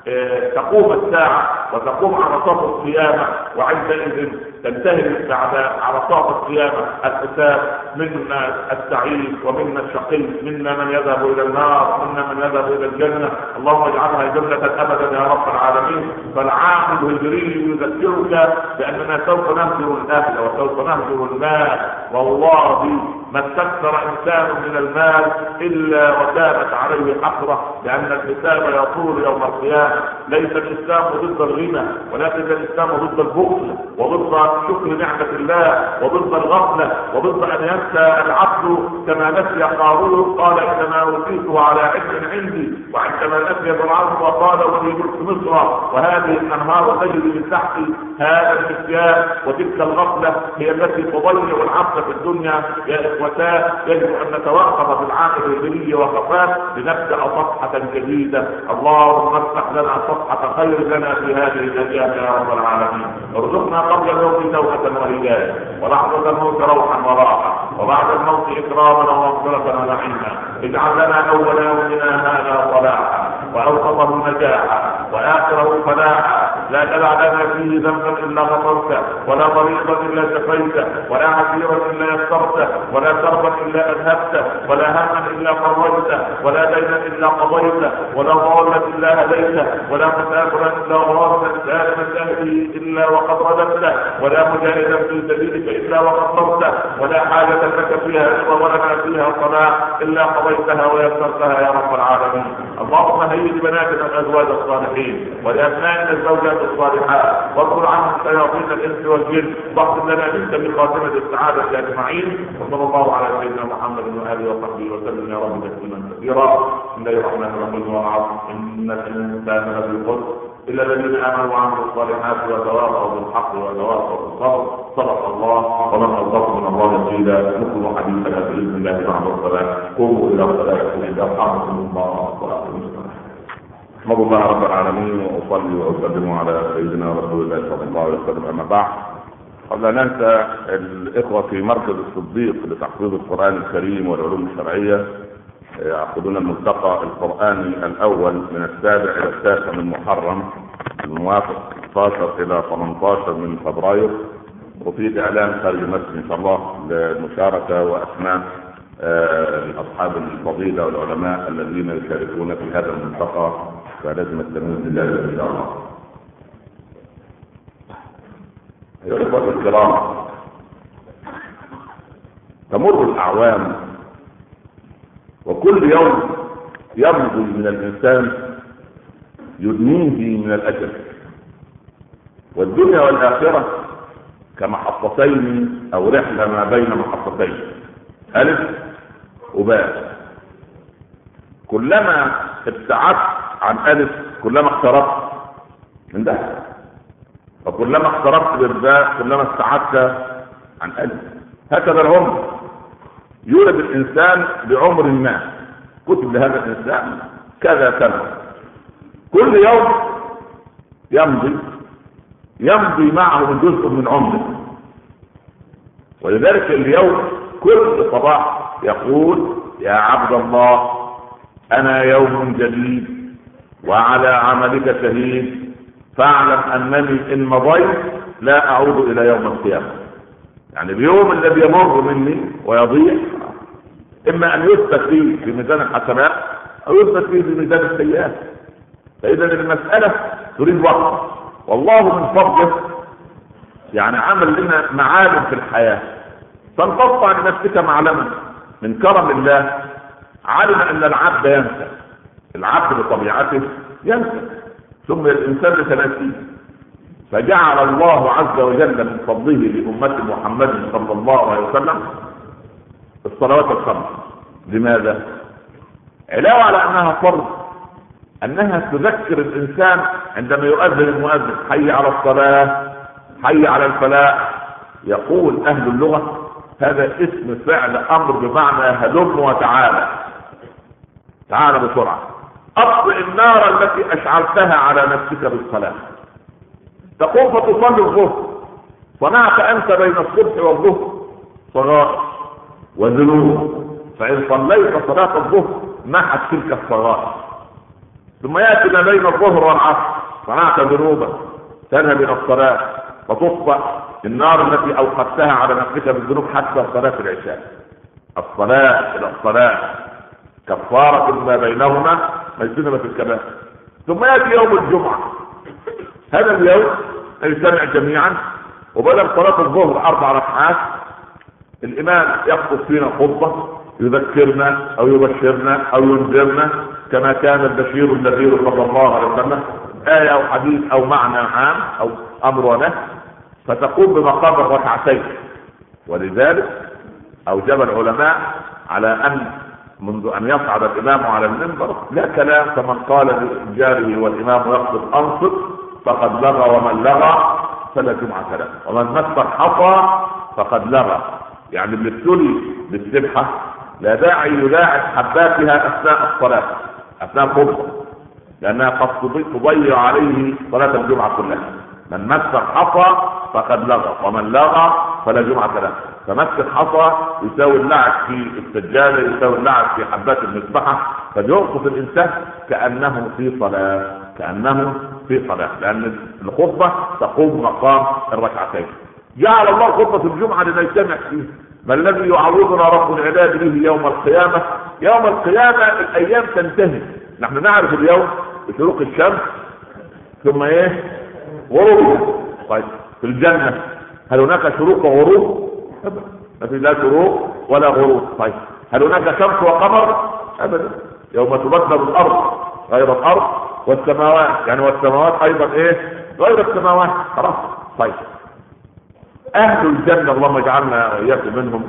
تقوم الساعة وتقوم عرصات القيامة، وعندئذ تنتهي بعد عرصات القيامة الحساب. منا السعيد ومنا الشقي، منا من يذهب الى النار، منا من يذهب الى الجنة. اللهم اجعلها جنة ابدا يا رب العالمين. فالعام الهجري يذكرك باننا سوف نهجر الاهل وسوف نهجر المال. والله ما استكثر انسان من المال الا وكانت عليه حسرة، لان الحساب يطول يوم القيامة. ليس الاسلام ضد الغنى، ولكن الاسلام ضد البخل وضد شكر نعمة الله وضد الغفلة وضد ان ينسى العبد كما نسي قارون قال انما اوتيته على علم عندي، وعندما نسي فرعون وقال ولي ملك مصر وهذه الانهار تجري من تحتي. هذا النسيان وتلك الغفلة هي التي تضيع العبد في الدنيا. يا اخوتاه، يجب ان نتوقف في العام الهجري وقفات لنبدا صفحة جديدة. اللهم افتح لنا صفحة خير لنا في هذه الايام يا رب العالمين. ارزقنا قبل الموت توبة وهداية، ولحظة الموت روحا وراحة، وبعد الموت اكراما ومغفرة ونعيما. اجعل لنا اول يومنا هذا صلاحا، واوسطه نجاحا، واخره فلاحا. لا تدع لنا فيه ذنبا الا غفرته، ولا مريضا الا شفيته، ولا عسيرا الا يسرته، ولا كربا الا اذهبته، ولا هما الا فرجته، ولا دينا الا قضيته، ولا ضالا الا هديته، ولا مسافرا الا غرارا سالما تهدي الا وقد رددته، ولا مجاهدا في سبيلك الا وقد صرته، ولا حاجة لك فيها رضا ولنا فيها صلاة الا قضيتها ويسرتها يا رب العالمين. اللهم هيئ لبناتنا الازواج الصالحين ولابنائنا الزوجات الصالحات، واغفر عنهم شياطين الانس والجن، واختم لنا منك بخاتمة السعادة اجمعين. وصلى الله على سيدنا محمد واله وصحبه وسلم يا رب تسليما كثيرا. بسم الله الرحمن الرحيم. والعصر ان الانسان لفي خسر الا الذين امنوا وعملوا الصالحات وتواصوا بالحق وتواصوا بالصبر. صدق الله ومن اصدق من الله قيلا. نكمل حديثنا باذن الله بعد الصلاه. قوموا الى صلاتكم يرحمكم الله ويرحمكم. احمد الله رب العالمين واصلي واسلم على سيدنا رسول الله صلى الله عليه وسلم. اما بعد، قبل ان ننسى الاخوه في مركز الصديق لتحفيظ القران الكريم والعلوم الشرعيه، يعقدون الملتقى القرآني الأول من السابع إلى التاسع من محرم الموافق ستة عشر إلى ثمانية عشر من فبراير، وفي إعلان خارج المسجد إن شاء الله للمشاركة وأسماء أصحاب الفضيلة والعلماء الذين يشاركون في هذا الملتقى، فلازم التمييز بالله إن شاء الله. أيها الأخوة الكرام، تمر الأعوام وكل يوم يمضي من الإنسان يدنيه من الأجل، والدنيا والآخرة كمحطتين أو رحلة ما بين محطتين ألف وباء. كلما ابتعدت عن ألف كلما اقتربت من ده، وكلما اقتربت بالباء كلما ابتعدت عن ألف. هكذا العمر، يولد الإنسان بعمر ما كتب لهذا الإنسان كذا كذا، كل يوم يمضي يمضي معه جزء من عمره. ولذلك اليوم كل صباح يقول: يا عبد الله أنا يوم جديد وعلى عملك شهيد، فاعلم أنني إن مضيت لا أعود إلى يوم القيامة. يعني اليوم الذي يمر مني ويضيع إما أن يثبت فيه في ميزان الحسنات أو يثبت فيه في ميزان السيئات. فإذا المسألة تريد وقت، والله من فضله يعني عمل لنا معالم في الحياة، فانتص عن نفسك معلما من كرم الله. علم أن العبد ينسى، العبد بطبيعته ينسى، ثم الإنسان لتناسيه، فجعل الله عز وجل من فضله لأمة محمد صلى الله عليه وسلم الصلوات الخمس. لماذا؟ علاوة على أنها فرض، أنها تذكر الإنسان عندما يؤذن المؤذن: حي على الصلاة، حي على الفلاح. يقول أهل اللغة هذا اسم فعل أمر بمعنى هلم وتعالى، تعالى بسرعة، أطفئ النار التي أشعلتها على نفسك بالصلاة. تقوم فتصلي الظهر، صنعت أنت بين الصبح والظهر صغائر وذنوب، فإن صليت صلاة الظهر محت تلك الصغائر. ثم يأتي ما بين الظهر والعصر، صنعت ذنوبا تذهب إلى الصلاة وتصبح النار التي أوقفتها على نفسك بالذنوب حتى صلاة العشاء. الصلاة إلى الصلاة كفارة ما بينهما مجتنبة الكبائر. ثم يأتي يوم الجمعة، هذا اليوم نجتمع جميعا، وبدل صلاة الظهر أربع ركعات الإمام يخطب فينا خطبة يذكرنا أو يبشرنا أو ينذرنا كما كان البشير النذير صلى الله عليه وسلم، آية أو حديث أو معنى عام أو أمر ونهي، فتقوم بمقام الركعتين. ولذلك أوجب العلماء على أن منذ أن يصعد الإمام على المنبر لا كلام، فمن قال لجاره والإمام يقصد أنصت فقد لغى، ومن لغى فلا جمعة له، ومن مس الحصى فقد لغى. يعني اللي ابتلي بالسبحة لا داعي يلاعب حباتها أثناء الصلاة أثناء الخطبة، لأنها قد تضيع عليه صلاة الجمعة كلها. من مس الحصى فقد لغى، ومن لغى فلا جمعة له. فمس الحصى يساوي اللعب في السجادة، يساوي اللعب في حبات المسبحة، فيرقص الإنسان كأنه في صلاة، كأنه في صلاة، لأن الخطبة تقوم مقام الركعتين. جعل الله خطبة الجمعة لنجتمع فيه. ما الذي يعوضنا رب العباد به يوم القيامة؟ يوم القيامة الأيام تنتهي. نحن نعرف اليوم بشروق الشمس ثم ايه؟ غروب. طيب في الجنة هل هناك شروق وغروب؟ أبدا، ما في لا شروق ولا غروب. طيب هل هناك شمس وقمر؟ أبدا. يوم تبدل الأرض غير الأرض والسماوات، يعني والسماوات أيضا ايه؟ غير السماوات. خلاص. طيب أهل الجنة اللهم اجعلنا وإياكم منهم،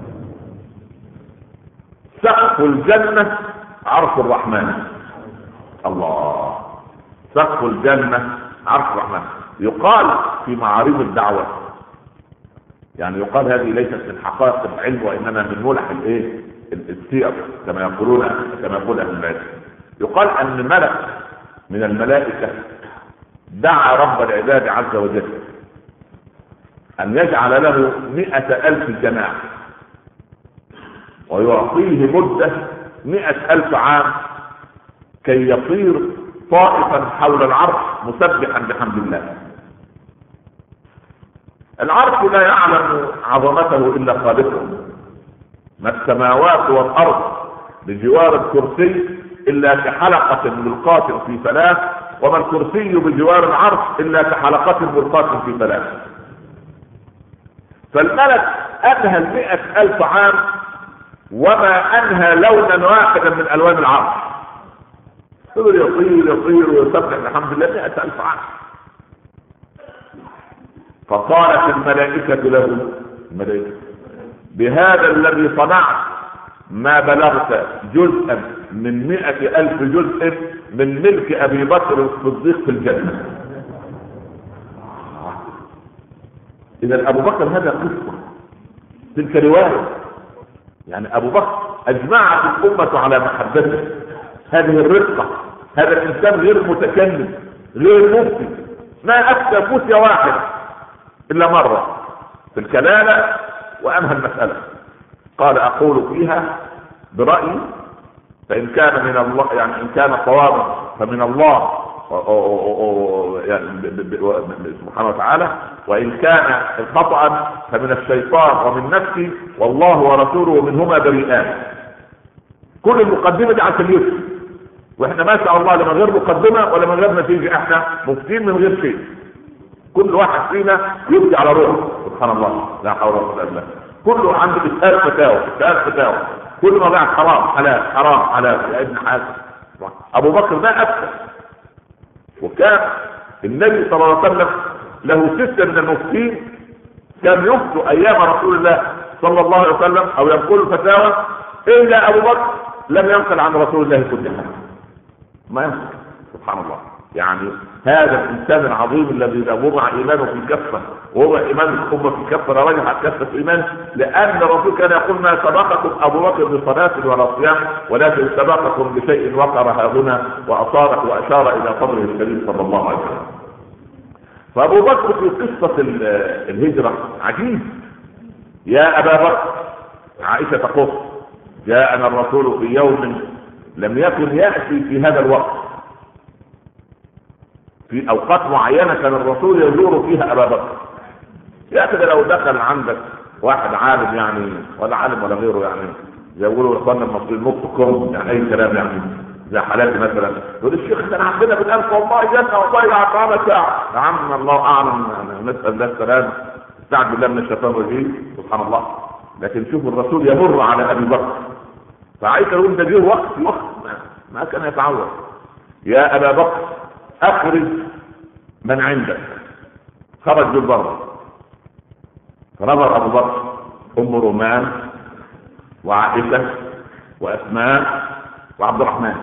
سقف الجنة عرش الرحمن. الله، سقف الجنة عرش الرحمن. يقال في معارض الدعوة، يعني يقال هذه ليست من حقائق العلم وإنما من ملح الايه السير كما يقولون، كما يقول أهل العلم. يقال أن ملك من الملائكة دعا رب العباد عز وجل أن يجعل له مئة ألف جناح ويعطيه مدة مئة ألف عام كي يطير طائفا حول العرش مسبحا بحمد الله. العرش لا يعلم عظمته إلا خالقه، ما السماوات والأرض بجوار الكرسي إلا كحلقة ملقاة في فلاة، وما الكرسي بجوار العرش إلا كحلقة ملقاة في فلاة. فالملك أنهى المئة ألف عام وما أنهى لونا واحدا من ألوان العرش، يطير يطير يطير ويسبح الحمد لله مئة ألف عام. فقالت الملائكة له الملائكة بهذا الذي صنعت ما بلغت جزءا من مئة ألف جزء من ملك أبي بكر الصديق في الجنة. إذا أبو بكر هذا قصة، تلك رواية، يعني أبو بكر أجمعت الأمة على محبته، هذه الرقة، هذا الإنسان غير متكلم غير مفتي، ما أفتى فتية واحد إلا مرة في الكلالة وأنهى المسألة. قال أقول فيها برأيي، فإن كان من الله يعني إن كان صوابا فمن الله يعني سبحانه وتعالى، وإن كان خطأ فمن الشيطان ومن نفسي، والله ورسوله منهما بريئان. كل المقدمة دي على اليوتيوب، واحنا ما شاء الله لمن غير مقدمة ولا من غير نتيجة، احنا مفتين من غير شيء. كل واحد فينا يبكي على روحه سبحان الله، لا حول ولا قوة الا بالله. كله عنده اسهال فتاوى اسهال فتاوى، كل ما بعد حرام حلال حرام حلال يا ابن حاسب. ابو بكر ما افتى، وكان النبي صلى الله عليه وسلم له ستة من المفتين كان يفتوا ايام رسول الله صلى الله عليه وسلم او ينقل الفتاوى، الا ابو بكر لم ينقل عن رسول الله كل حاجه، ما ينقل سبحان الله. يعني هذا الانسان العظيم الذي وضع ايمانه في كفه ووضع ايمان الامه في كفه رجحت كفه ايمان، لان الرسول كان يقول ما سبقكم ابو بكر بصلاه ولا صيام ولكن سبقكم بشيء وقر هنا واصابك واشار الى قبره الكريم صلى الله عليه وسلم. فابو بكر في قصه الهجره عجيب. يا ابا بكر، عائشه تقول جاءنا الرسول في يوم لم يكن ياتي في هذا الوقت، في اوقات معينه كان الرسول يزور فيها ابا بكر. يا اخي لو دخل عندك واحد عالم يعني ولا عالم ولا غيره، يعني زي يقولوا اخواننا المصريين مخكم يعني اي كلام، يعني زي حالاتي مثلا يقول الشيخ احنا عندنا بالالف والله جنه والله العقابه ساعه. يا عم الله اعلم، نسال الله السلام، استعذ بالله من الشيطان الرجيم سبحان الله. لكن شوف الرسول يمر على ابي بكر، فعايز اقول ده جه وقت وقت ما كان يتعود. يا ابا بكر اخرج من عندك. خرج بالبر، فنظر ابو بكر ام رومان وعائشه واسماء وعبد الرحمن،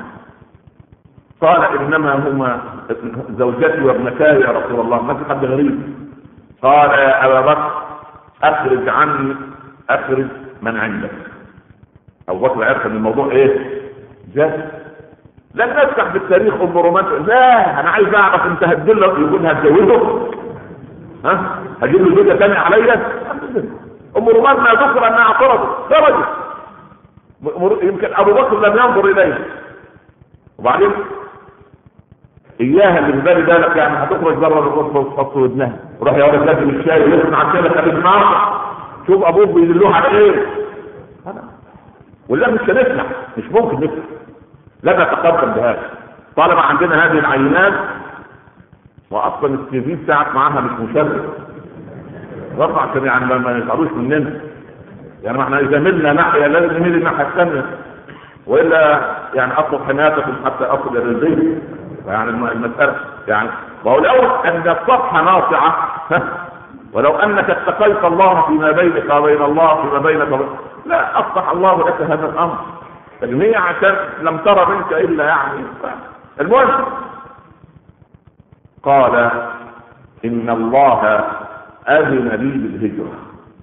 قال انما هما زوجتي وابنتاي يا رسول الله، ما في حد غريب. قال يا ابا بكر اخرج عني، اخرج من عندك. ابو بكر عرف ان الموضوع ايه جد. لن نفتح بالتاريخ ام رومان، لا انا عايز اعرف انت هتدله يقول هتجوزه، ها هجيب له زوجه ثانيه عليا. ام رومان ما ذكر انها اعترضت خرجت، يمكن ابو بكر لم ينظر اليه. وبعدين اياها اللي في بالي بالك يعني هتخرج بره الغرفه وتحط ودنها وروح يا ولد لازم الشاي ويسمع كده خليك معاك، شوف ابوك بيدلوه على ايه. ولا مش هنسمع، مش ممكن نسمع، لا نتقدم بهذا طالما عندنا هذه العينات. واصلا السي في بتاعك معاها مش مشرف رفع عشان يعني ما يزعلوش مننا، يعني ما احنا اذا ملنا ناحيه لازم نميل الناحيه الثانيه، والا يعني اطلب حمايتكم حتى اصل الى البيت. يعني المساله يعني بقول اول ان الصفحه ناصعه ولو انك اتقيت الله فيما بينك وبين الله فيما بينك وبين لا اصلح الله لك هذا الامر، لكن هي عشان لم ترى منك الا يعني المهم. قال ان الله اذن لي بالهجره.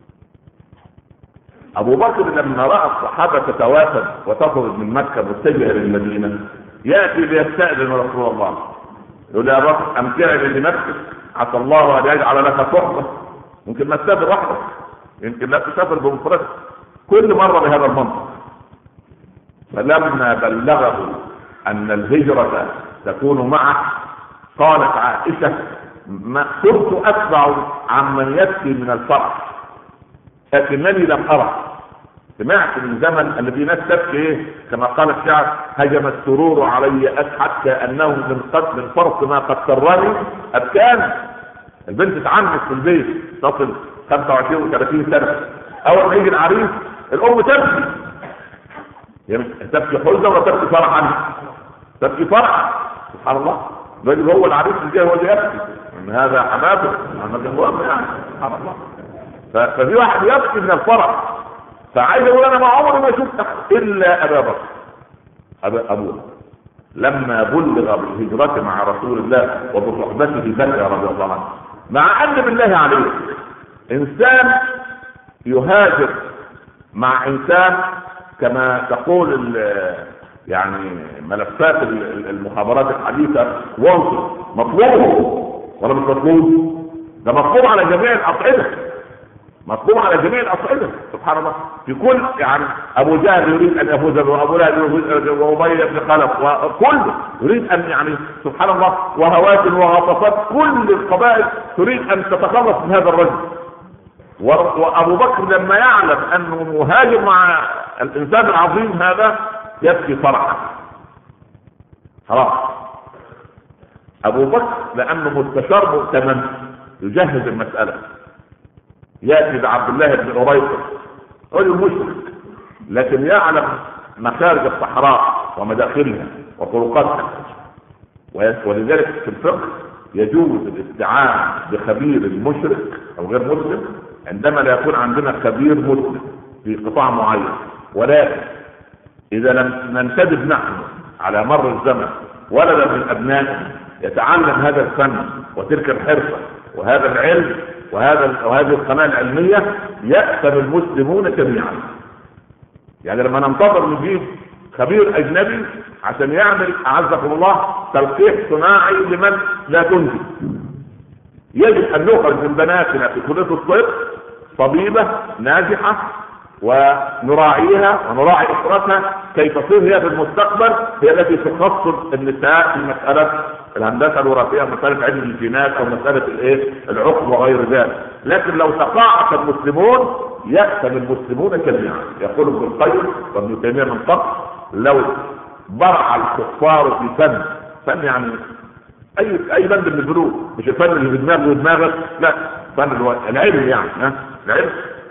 ابو بكر لما راى الصحابه تتوافد وتخرج من مكه متجهه للمدينه ياتي ليستاذن رسول الله، يقول يا بكر امتعني لنفسك عسى الله ان يجعل لك صحبه، ممكن ما تسافر وحدك، يمكن لا تسافر بمفردك، كل مره بهذا المنطق. فلما بلغه أن الهجرة تكون معه قالت عائشة ما كنت أتبع عمن يبكي من الفرح لكنني لم أرى. سمعت من زمن ان في ناس تبكي ايه كما قال الشعر هجم السرور علي حتى انه من قد من فرط ما قد سرني ابكان. البنت اتعنت في البيت تصل خمسة وعشرين وثلاثين سنه، اول ما يجي العريس الام تبكي، يعني تبكي حزن ولا تبكي فرحا؟ تبكي فرحا. سبحان الله، الراجل هو العريس اللي جاي هو اللي يبكي، ان هذا حماده حماده المهم يعني سبحان الله. ففي واحد يبكي من الفرح، فعايز اقول انا ما عمري ما شفت الا ابا بكر أبا ابوه لما بلغ بالهجرة مع رسول الله وبصحبته بكر رضي الله عنه، مع ان بالله عليه انسان يهاجر مع انسان كما تقول يعني ملفات المخابرات الحديثة وانصر مطلوب ولا مش مطلوب؟ ده مطلوب على جميع الاصعدة، مطلوب على جميع الاصعده سبحان الله. في كل يعني ابو جهل يريد ان يفوز وابو لهب يريد وابي بن خلف وكله يريد ان يعني سبحان الله، وهوات وغطفات كل القبائل تريد ان تتخلص من هذا الرجل. وابو بكر لما يعلم انه مهاجر مع الانسان العظيم هذا يبكي فرحا. خلاص ابو بكر لانه مستشار مؤتمن يجهز المساله، يأتي بعبد الله بن أريقط رجل مشرك لكن يعلم مخارج الصحراء ومداخلها وطرقاتها، ولذلك في الفقه يجوز الاستعانة بخبير المشرك أو غير مسلم عندما لا يكون عندنا خبير مسلم في قطاع معين. ولكن إذا لم ننتدب نحن على مر الزمن ولدا من أبنائنا يتعلم هذا الفن وتلك الحرفة وهذا العلم وهذا وهذه القناة العلمية يأثم المسلمون جميعا. يعني لما ننتظر نجيب خبير أجنبي عشان يعمل أعزكم الله تلقيح صناعي لمن لا تنجب، يجب أن نخرج من بناتنا في كلية الطب طبيبة ناجحة ونراعيها ونراعي أسرتها كي تصير هي في المستقبل هي التي تخصص النساء في مسألة الهندسة الوراثية، مسألة علم الجينات أو مسألة الايه العقم وغير ذلك. لكن لو تقاعس المسلمون يأثم المسلمون جميعا. يقول ابن القيم وابن تيمية من قبل لو برع الكفار في فن فن يعني اي اي بند من البنوك، مش الفن اللي في دماغه ودماغك، لا فن العلم يعني ها العلم.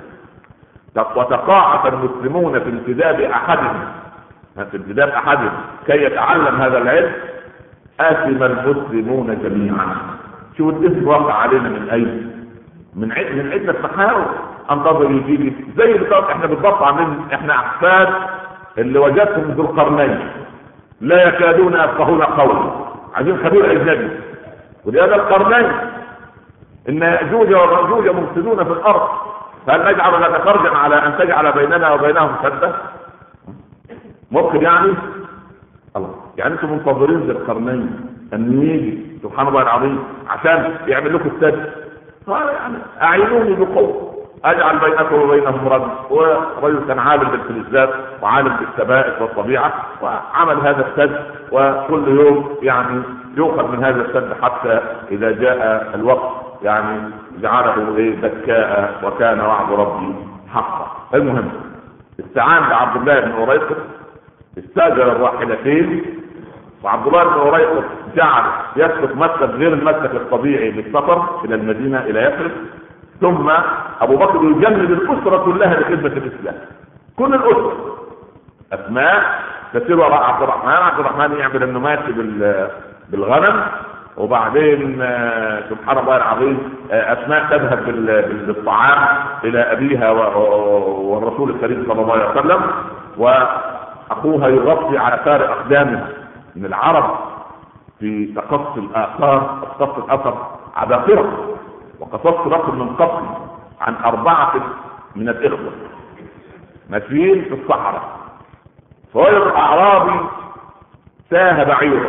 وتقاعس المسلمون في انتداب احدهم في انتداب احدهم كي يتعلم هذا العلم آثم المسلمون جميعا. شو الاسم واقع علينا من اين؟ من عد من عدة محاور. انتظر يجيلي زي بالضبط احنا بالضبط عاملين احنا احفاد اللي وجدتهم ذو القرنين لا يكادون يفقهون قولا، عايزين خبير اجنبي. ولهذا القرنين ان ياجوج وماجوج مفسدون في الارض، فهل نجعل لك خرجا على ان تجعل بيننا وبينهم سدا؟ ممكن يعني؟ الله، يعني انتم منتظرين ذي القرنين ان يجي سبحان الله العظيم عشان يعمل لكم السد؟ يعني اعينوني بقوه اجعل بينكم وبينهم رد. ورجل كان عالم بالفلزات وعالم بالثبائت والطبيعه وعمل هذا السد، وكل يوم يعني يؤخذ من هذا السد حتى اذا جاء الوقت يعني جعله ايه بكاء وكان وعد ربي حقا. المهم استعان بعبد الله بن أريقط، استاجر الراحلتين، وعبد الله بن أريقط جعل يسلك مسلك غير المسلك الطبيعي للسفر الى المدينه الى يثرب. ثم ابو بكر يجند الاسره كلها لخدمه الاسلام، كل الاسره. اسماء تسير وراء عبد الرحمن، عبد الرحمن يعمل انه ماشي بالغنم، وبعدين سبحان الله العظيم اسماء تذهب بالطعام الى ابيها والرسول الكريم صلى الله عليه وسلم، واخوها يغطي على فارق اقدامها. من العرب في تقصي الاثار تقصي الاثر عباقرة، وقصصت لكم من قبل عن اربعة من الاخوة ماشيين في الصحراء، فوجد الاعرابي ساه بعيره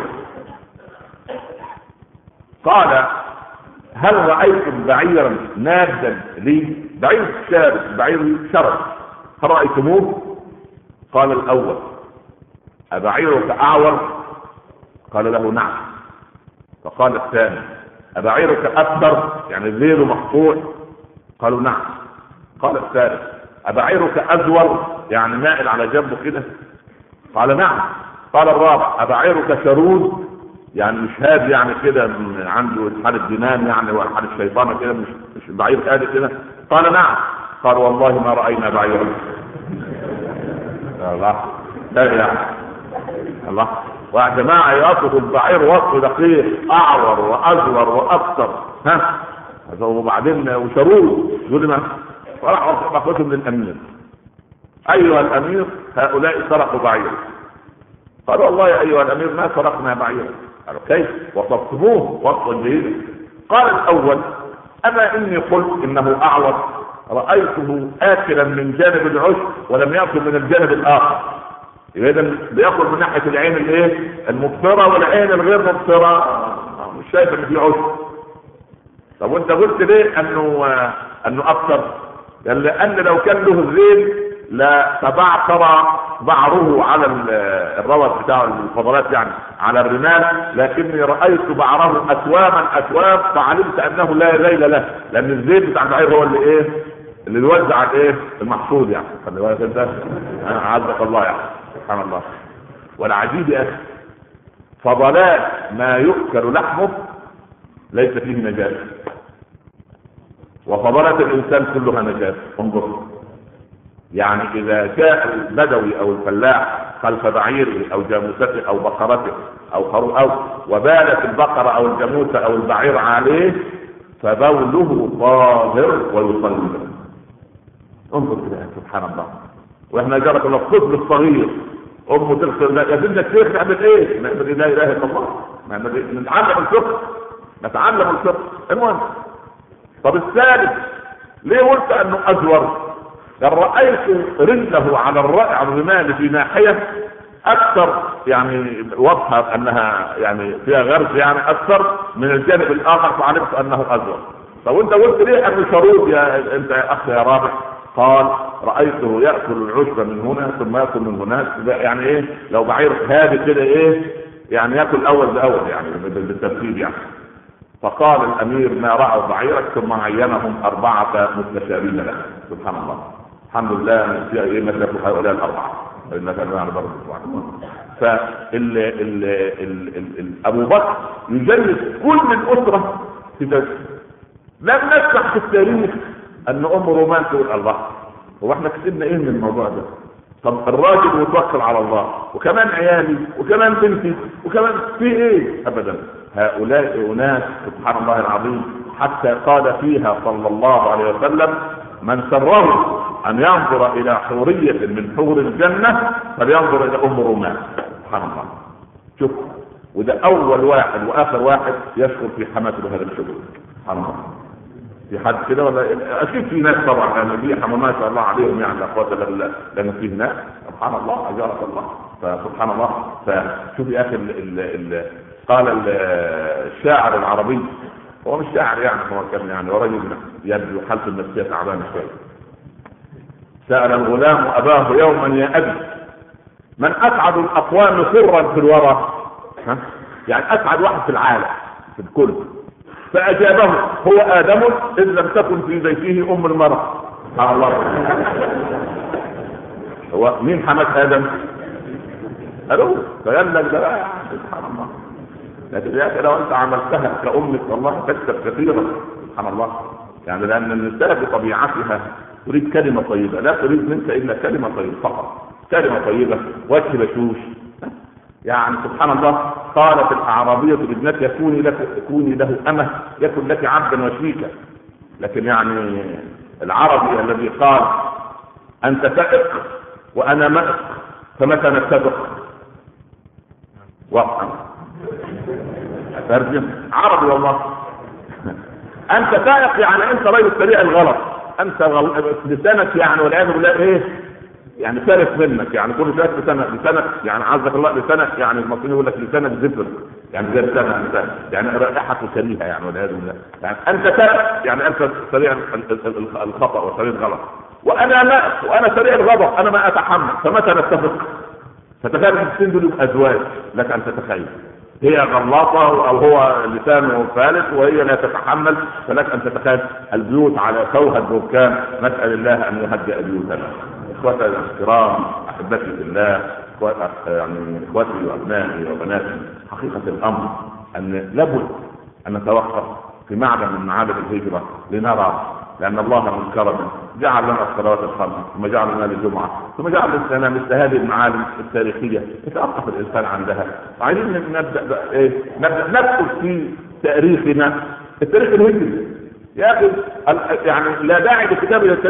قال هل رأيتم بعيرا نادا لي؟ بعير شارد، بعير شرد، هل رأيتموه؟ قال الاول أبعيرك أعور؟ قال له نعم. فقال الثاني أبعيرك أكثر يعني ذيله مقطوع؟ قالوا نعم. قال الثالث أبعيرك أزور يعني مائل على جنبه كده؟ قال نعم. قال الرابع أبعيرك شرود يعني مش هادي يعني كده عنده حالة جنان يعني وحالة شيطانة كده مش مش بعير هادي كده؟ قال نعم. قال والله ما رأينا بعيرا. الله لا يعني الله. ويا جماعة يصف البعير وصف دقيق أعور وأزور وأكثر ها وبعدين وشرود يقول ما فراح أخذهم للأمير أيها الأمير هؤلاء سرقوا بعير. قال والله يا أيها الأمير ما سرقنا بعيرا. قالوا كيف؟ وصفتموه وصفا جيدا. قال الأول أما إني قلت إنه أعور رأيته آكلا من جانب العشب ولم يأكل من الجانب الآخر. إذا بيأكل من ناحية العين الإيه المبصرة والعين الغير مبصرة مش شايف إن في عشب. طب وأنت قلت ليه أنه أنه أكثر؟ قال لأن لو كان له الذيل لا تبعثر بعره على الروث بتاع الفضلات يعني على الرمال، لكني رأيت بعره أكواما أكوام فعلمت أنه لا ذيل له، لأن الذيل بتاع البعير هو اللي إيه اللي يوزع الإيه المحصول يعني. خلي بالك أنت عزك الله يعني سبحان الله. والعجيب يا أخي فضلات ما يؤكل لحمه ليس فيه نجاسة وفضلات الإنسان كلها نجاسة. انظر يعني إذا جاء البدوي أو الفلاح خلف بعيره أو جاموسته أو بقرته أو خروف أو وبالت البقرة أو الجاموسة أو البعير عليه فبوله طاهر ويصلي. انظر كده سبحان الله. واحنا جرت الله الطفل الصغير امه تغسل يا بنت الشيخ نعمل ايه؟ نعمل لا اله الا الله نتعلم الفقه نتعلم الفقه. المهم طب الثالث ليه قلت انه ازور؟ قال رأيت رجله على الرائع الرمال في ناحية اكثر يعني واضحة انها يعني فيها غرز يعني اكثر من الجانب الاخر فعرفت انه ازور. طب وانت قلت ليه انه شرود يا انت يا اخي يا رابع؟ قال رأيته يأكل العشب من هنا ثم يأكل من هناك يعني ايه لو بعير هادي كده ايه يعني يأكل اول باول يعني بالترتيب يعني. فقال الامير ما رأوا بعيرك ثم عينهم اربعة مستشارين له. سبحان الله الحمد لله في ايه مثل هؤلاء الاربعة انك انا برضه فال ال ال ابو بكر يجلس كل الاسرة في بيته. لم نسمع في التاريخ ان ام رومان تقول الله هو احنا كسبنا ايه من الموضوع ده؟ طب الراجل يتوكل على الله وكمان عيالي وكمان بنتي وكمان في ايه؟ ابدا. هؤلاء اناس سبحان الله العظيم حتى قال فيها صلى الله عليه وسلم من سره ان ينظر الى حورية من حور الجنة فلينظر الى ام رومان. سبحان الله. شوف وده اول واحد واخر واحد يشكر في حماته بهذا الشغل. سبحان الله. في حد كده ولا اكيد في ناس طبعا لان في حمام ما شاء الله عليهم يعني لا قوه الا بالله لان في ناس سبحان الله اجارك الله فسبحان الله. فشوف يا اخي ال ال قال الشاعر العربي هو مش شاعر يعني هو كان يعني ورجل يبدو حالته النفسيه تعبانه شويه. سأل الغلام اباه يوما يا ابي من اسعد الاقوام سرا في الورى؟ ها يعني اسعد واحد في العالم في الكل. فأجابه هو آدم إذ لم تكن في بيته أم المرأة. سبحان الله. هو مين حمد آدم؟ قالوا فقال لك ده سبحان الله. لكن يا أخي لو أنت عملتها كأمك والله تكسب كثيرا. سبحان الله. يعني لأن النساء بطبيعتها تريد كلمة طيبة لا تريد منك إلا كلمة طيبة فقط. كلمة طيبة وجه بشوش يعني سبحان الله. قالت الأعرابية لابنتها كوني لك كوني له أمه يكن لك عبدا وشيكا. لكن يعني العربي الذي قال أنت تائق وأنا مائق فمتى نتفق؟ واقعا أترجم عربي والله. أنت تائق يعني أنت رجل سريع الغلط أنت غل... لسانك يعني والعياذ بالله إيه يعني سالف منك يعني كل شويه لسانك لسانك يعني عزك الله لسانك يعني المصريين يقول لك لسانك زفر يعني زي لسانك يعني رائحته كريهه يعني والعياذ بالله. يعني انت تائب يعني انت سريع الخطا وسريع الغلط وانا لا وانا سريع الغضب انا ما اتحمل فمتى نتفق؟ فتخيل الستين دول ازواج، لك ان تتخيل، هي غلاطه او هو لسانه فالت وهي لا تتحمل، فلك ان تتخيل البيوت على سوها البركان. نسال الله ان يهدئ بيوتنا. اخوتي الكرام، احبتي في الله، يعني اخوتي وابنائي وبناتي، حقيقه الامر ان لابد ان نتوقف في معدن من معابد الهجره لنرى، لان الله من كرمه جعل لنا الصلوات الخمس، ثم جعل لنا الجمعه، ثم جعل لنا مثل هذه المعالم التاريخيه يتوقف الانسان عندها. عايزين نبدا ايه؟ نبدا ندخل في تاريخنا، التاريخ الهجري يا اخي. يعني لا داعي لكتاب